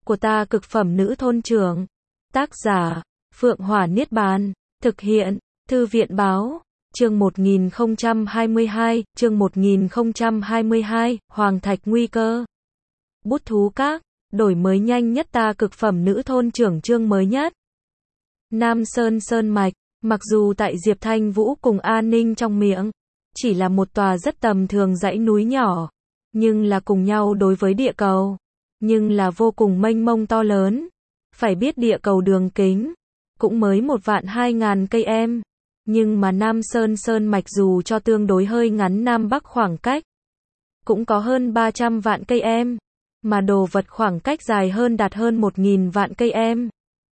của ta cực phẩm nữ thôn trưởng. Tác giả, Phượng Hỏa Niết Bàn. Thực hiện, Thư viện Báo. Chương 1022, Hoàng Thạch Nguy Cơ. Bút Thú Các, đổi mới nhanh nhất ta cực phẩm nữ thôn trưởng chương mới nhất. Nam Sơn Sơn Mạch, mặc dù tại Diệp Thanh Vũ cùng An Ninh trong miệng, chỉ là một tòa rất tầm thường dãy núi nhỏ, nhưng là cùng nhau đối với địa cầu, nhưng là vô cùng mênh mông to lớn. Phải biết địa cầu đường kính, cũng mới 1.200.000 cây em, nhưng mà Nam Sơn Sơn Mạch dù cho tương đối hơi ngắn Nam Bắc khoảng cách, cũng có hơn 300 vạn cây em, mà đồ vật khoảng cách dài hơn đạt hơn 1.000 vạn cây em.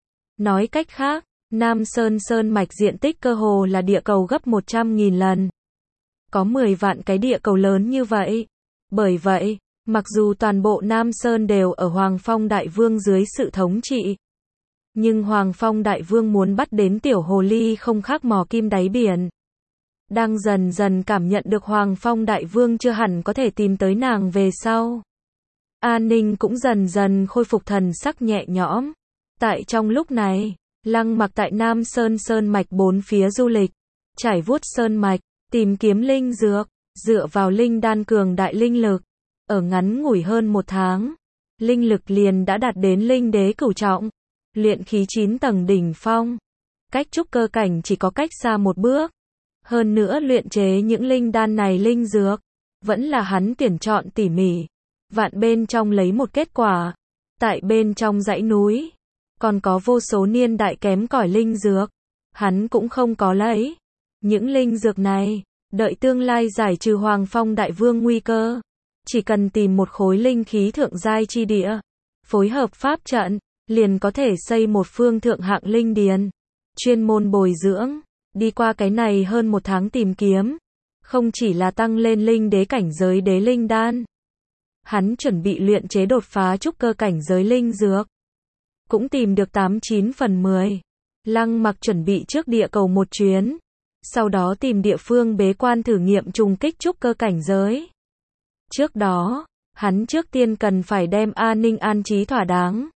Nói cách khác, Nam Sơn Sơn Mạch diện tích cơ hồ là địa cầu gấp 100.000 lần. Có 10 vạn cái địa cầu lớn như vậy. Bởi vậy, mặc dù toàn bộ Nam Sơn đều ở Hoàng Phong Đại Vương dưới sự thống trị, nhưng Hoàng Phong Đại Vương muốn bắt đến tiểu hồ ly không khác mò kim đáy biển. Đang dần dần cảm nhận được Hoàng Phong Đại Vương chưa hẳn có thể tìm tới nàng về sau. An Ninh cũng dần dần khôi phục thần sắc nhẹ nhõm. Tại trong lúc này, Lăng Mặc tại Nam Sơn Sơn Mạch bốn phía du lịch, trải vuốt sơn mạch, tìm kiếm linh dược, dựa vào linh đan cường đại linh lực. Ở ngắn ngủi hơn 1 tháng, linh lực liền đã đạt đến linh đế cửu trọng, luyện khí 9 tầng đỉnh phong. Cách trúc cơ cảnh chỉ có cách xa một bước. Hơn nữa luyện chế những linh đan này linh dược, vẫn là hắn tuyển chọn tỉ mỉ. Vạn bên trong lấy một kết quả. Tại bên trong dãy núi, còn có vô số niên đại kém cỏi linh dược. Hắn cũng không có lấy. Những linh dược này, đợi tương lai giải trừ Hoàng Phong Đại Vương nguy cơ. Chỉ cần tìm một khối linh khí thượng giai chi địa, phối hợp pháp trận, liền có thể xây một phương thượng hạng linh điền. Chuyên môn bồi dưỡng, đi qua cái này hơn 1 tháng tìm kiếm. Không chỉ là tăng lên linh đế cảnh giới đế linh đan. Hắn chuẩn bị luyện chế đột phá trúc cơ cảnh giới linh dược. Cũng tìm được 89 phần 10. Lăng Mặc chuẩn bị trước địa cầu một chuyến. Sau đó tìm địa phương bế quan thử nghiệm trùng kích trúc cơ cảnh giới. Trước đó, hắn trước tiên cần phải đem An Ninh an trí thỏa đáng.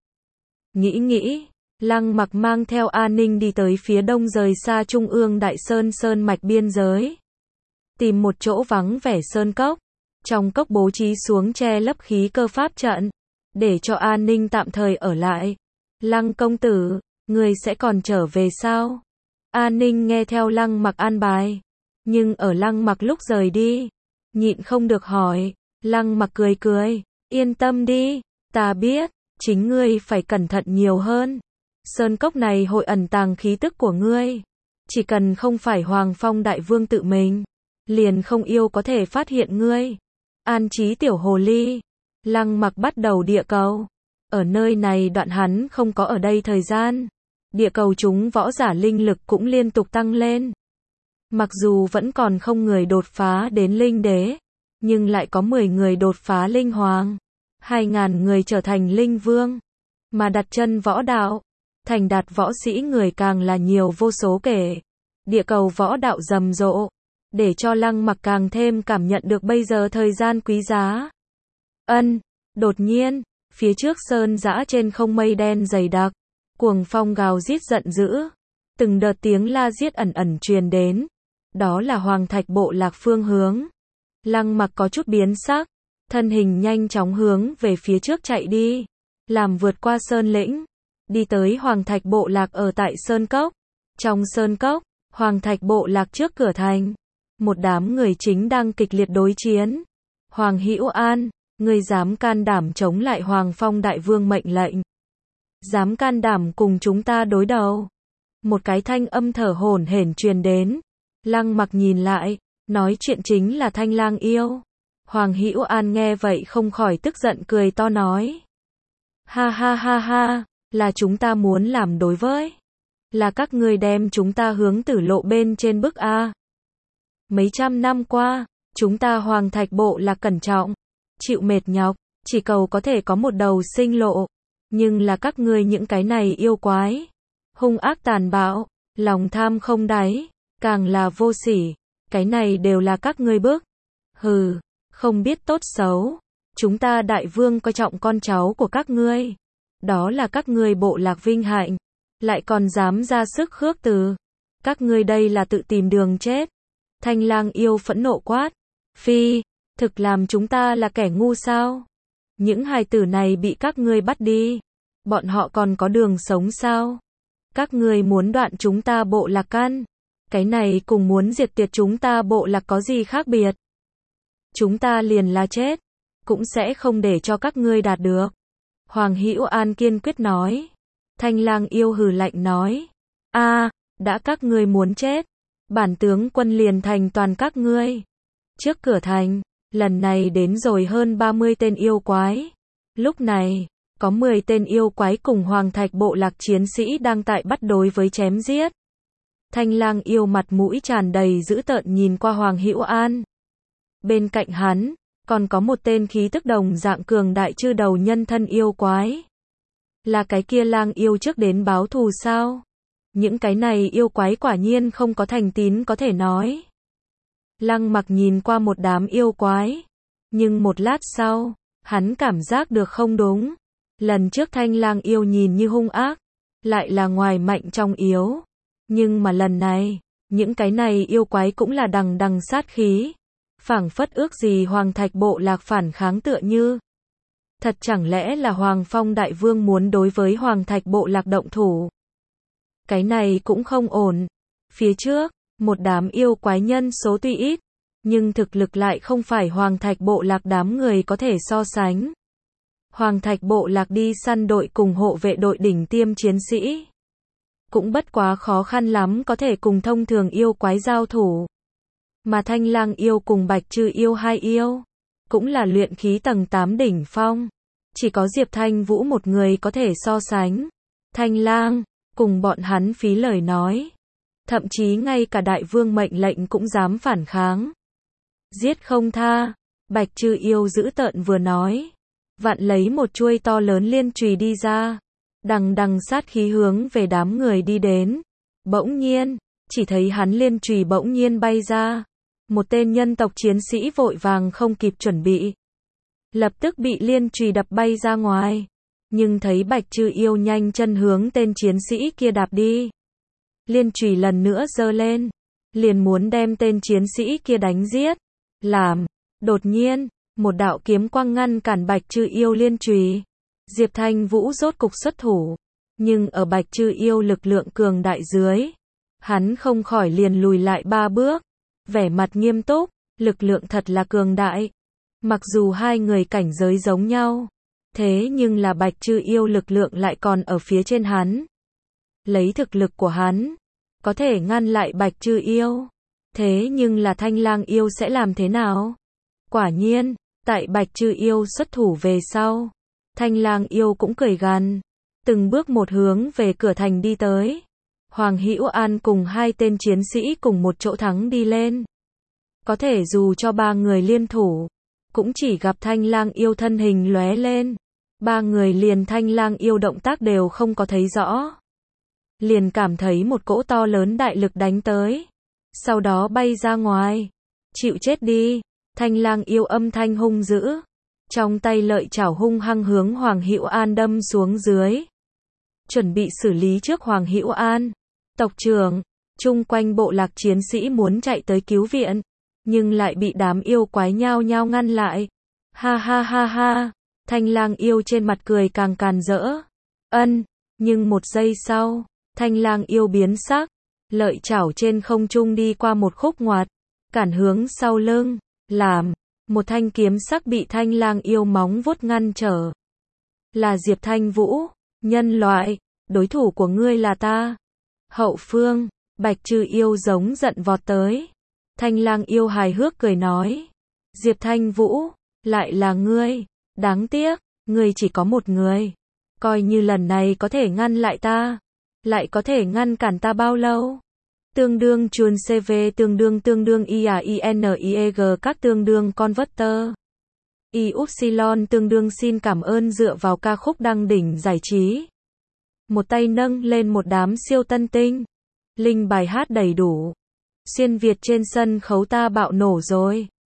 Nghĩ, Lăng Mặc mang theo An Ninh đi tới phía đông rời xa trung ương Đại Sơn Sơn Mạch biên giới. Tìm một chỗ vắng vẻ sơn cốc. Trong cốc bố trí xuống che lấp khí cơ pháp trận, để cho An Ninh tạm thời ở lại. Lăng công tử, người sẽ còn trở về sao? An Ninh nghe theo Lăng Mặc an bài. Nhưng ở Lăng Mặc lúc rời đi, nhịn không được hỏi. Lăng Mặc cười, yên tâm đi, ta biết, chính ngươi phải cẩn thận nhiều hơn. Sơn cốc này hội ẩn tàng khí tức của ngươi. Chỉ cần không phải Hoàng Phong Đại Vương tự mình, liền không yêu có thể phát hiện ngươi. An trí tiểu hồ ly. Lăng Mặc bắt đầu địa cầu. Ở nơi này đoạn hắn không có ở đây thời gian. Địa cầu chúng võ giả linh lực cũng liên tục tăng lên. Mặc dù vẫn còn không người đột phá đến linh đế, nhưng lại có 10 người đột phá linh hoàng, 2.000 người trở thành linh vương. Mà đặt chân võ đạo, thành đạt võ sĩ người càng là nhiều vô số kể. Địa cầu võ đạo rầm rộ, để cho Lăng Mặc càng thêm cảm nhận được bây giờ thời gian quý giá. Đột nhiên, phía trước sơn dã trên không mây đen dày đặc, cuồng phong gào rít giận dữ, từng đợt tiếng la giết ẩn ẩn truyền đến. Đó là Hoàng Thạch bộ lạc phương hướng. Lăng Mặc có chút biến sắc, thân hình nhanh chóng hướng về phía trước chạy đi, làm vượt qua sơn lĩnh, đi tới Hoàng Thạch bộ lạc ở tại sơn cốc. Trong sơn cốc, Hoàng Thạch bộ lạc trước cửa thành, một đám người chính đang kịch liệt đối chiến. Hoàng Hữu An, ngươi dám can đảm chống lại Hoàng Phong Đại Vương mệnh lệnh? Dám can đảm cùng chúng ta đối đầu? Một cái thanh âm thở hổn hển truyền đến. Lăng Mặc nhìn lại, nói chuyện chính là Thanh Lang Yêu. Hoàng Hữu An nghe vậy không khỏi tức giận cười to nói. Ha, là chúng ta muốn làm đối với. Là các ngươi đem chúng ta hướng tử lộ bên trên bức a. Mấy trăm năm qua, chúng ta Hoàng Thạch bộ là cẩn trọng, chịu mệt nhọc, chỉ cầu có thể có một đầu sinh lộ. Nhưng là các ngươi những cái này yêu quái, hung ác tàn bạo, lòng tham không đáy, càng là vô sỉ, cái này đều là các ngươi bức. Hừ, không biết tốt xấu, chúng ta Đại Vương coi trọng con cháu của các ngươi. Đó là các ngươi bộ lạc vinh hạnh, lại còn dám ra sức khước từ. Các ngươi đây là tự tìm đường chết. Thanh Lang yêu phẫn nộ quát. Phi, thực làm chúng ta là kẻ ngu sao? Những hài tử này bị các ngươi bắt đi. Bọn họ còn có đường sống sao? Các ngươi muốn đoạn chúng ta bộ lạc căn. Cái này cùng muốn diệt tuyệt chúng ta bộ lạc có gì khác biệt? Chúng ta liền là chết, cũng sẽ không để cho các ngươi đạt được. Hoàng Hữu An kiên quyết nói. Thanh Lang yêu hừ lạnh nói. Đã các ngươi muốn chết, bản tướng quân liền thành toàn các ngươi. Trước cửa thành, lần này đến rồi hơn 30 tên yêu quái. Lúc này, có 10 tên yêu quái cùng Hoàng Thạch bộ lạc chiến sĩ đang tại bắt đối với chém giết. Thanh Lang yêu mặt mũi tràn đầy dữ tợn nhìn qua Hoàng Hữu An. Bên cạnh hắn, còn có một tên khí tức đồng dạng cường đại chư đầu nhân thân yêu quái. Là cái kia lang yêu trước đến báo thù sao? Những cái này yêu quái quả nhiên không có thành tín có thể nói. Lăng Mặc nhìn qua một đám yêu quái. Nhưng một lát sau, hắn cảm giác được không đúng. Lần trước Thanh Lang yêu nhìn như hung ác, lại là ngoài mạnh trong yếu. Nhưng mà lần này, những cái này yêu quái cũng là đằng đằng sát khí. Phảng phất ước gì Hoàng Thạch bộ lạc phản kháng tựa như. Thật chẳng lẽ là Hoàng Phong Đại Vương muốn đối với Hoàng Thạch bộ lạc động thủ? Cái này cũng không ổn. Phía trước, một đám yêu quái nhân số tuy ít, nhưng thực lực lại không phải Hoàng Thạch bộ lạc đám người có thể so sánh. Hoàng Thạch bộ lạc đi săn đội cùng hộ vệ đội đỉnh tiêm chiến sĩ. Cũng bất quá khó khăn lắm có thể cùng thông thường yêu quái giao thủ. Mà Thanh Lang yêu cùng Bạch Trư yêu hai yêu, cũng là luyện khí tầng 8 đỉnh phong. Chỉ có Diệp Thanh Vũ một người có thể so sánh. Thanh Lang, cùng bọn hắn phí lời nói. Thậm chí ngay cả đại vương mệnh lệnh cũng dám phản kháng. Giết không tha, Bạch Trư yêu dữ tợn vừa nói. Vặn lấy một chuôi to lớn liên chùy đi ra. Đằng đằng sát khí hướng về đám người đi đến. Bỗng nhiên, chỉ thấy hắn liên chùy bỗng nhiên bay ra. Một tên nhân tộc chiến sĩ vội vàng không kịp chuẩn bị. Lập tức bị liên chùy đập bay ra ngoài. Nhưng thấy Bạch Trư yêu nhanh chân hướng tên chiến sĩ kia đạp đi. Liên chùy lần nữa giơ lên. Liền muốn đem tên chiến sĩ kia đánh giết. Đột nhiên, một đạo kiếm quang ngăn cản Bạch Trư yêu liên chùy. Diệp Thanh Vũ rốt cục xuất thủ. Nhưng ở Bạch Trư yêu lực lượng cường đại dưới. Hắn không khỏi liền lùi lại 3 bước. Vẻ mặt nghiêm túc, lực lượng thật là cường đại. Mặc dù hai người cảnh giới giống nhau, thế nhưng là Bạch Trư yêu lực lượng lại còn ở phía trên hắn. Lấy thực lực của hắn, có thể ngăn lại Bạch Trư yêu. Thế nhưng là Thanh Lang yêu sẽ làm thế nào? Quả nhiên, tại Bạch Trư yêu xuất thủ về sau, Thanh Lang yêu cũng cười gằn, từng bước một hướng về cửa thành đi tới. Hoàng Hữu An cùng hai tên chiến sĩ cùng một chỗ thắng đi lên. Có thể dù cho 3 người liên thủ, cũng chỉ gặp Thanh Lang yêu thân hình lóe lên. 3 người liền Thanh Lang yêu động tác đều không có thấy rõ. Liền cảm thấy một cỗ to lớn đại lực đánh tới. Sau đó bay ra ngoài. Chịu chết đi. Thanh Lang yêu âm thanh hung dữ. Trong tay lợi chảo hung hăng hướng Hoàng Hữu An đâm xuống dưới. Chuẩn bị xử lý trước Hoàng Hữu An. Tộc trưởng, chung quanh bộ lạc chiến sĩ muốn chạy tới cứu viện, nhưng lại bị đám yêu quái nhao nhao ngăn lại. Ha ha ha ha, Thanh Lang yêu trên mặt cười càng càn rỡ. Nhưng một giây sau, Thanh Lang yêu biến sắc, lợi chảo trên không trung đi qua một khúc ngoặt, cản hướng sau lưng, làm một thanh kiếm sắc bị Thanh Lang yêu móng vuốt ngăn trở. Là Diệp Thanh Vũ, nhân loại, đối thủ của ngươi là ta. Hậu phương, Bạch Trư yêu giống giận vọt tới. Thanh Lang yêu hài hước cười nói. Diệp Thanh Vũ, lại là ngươi. Đáng tiếc, ngươi chỉ có một người. Coi như lần này có thể ngăn lại ta. Lại có thể ngăn cản ta bao lâu? Tương đương chuồn CV tương đương IAINIEG các tương đương converter. Y-upsilon tương đương xin cảm ơn dựa vào ca khúc đăng đỉnh giải trí. Một tay nâng lên một đám siêu tân tinh. Linh bài hát đầy đủ. Xuyên Việt trên sân khấu ta bạo nổ rồi.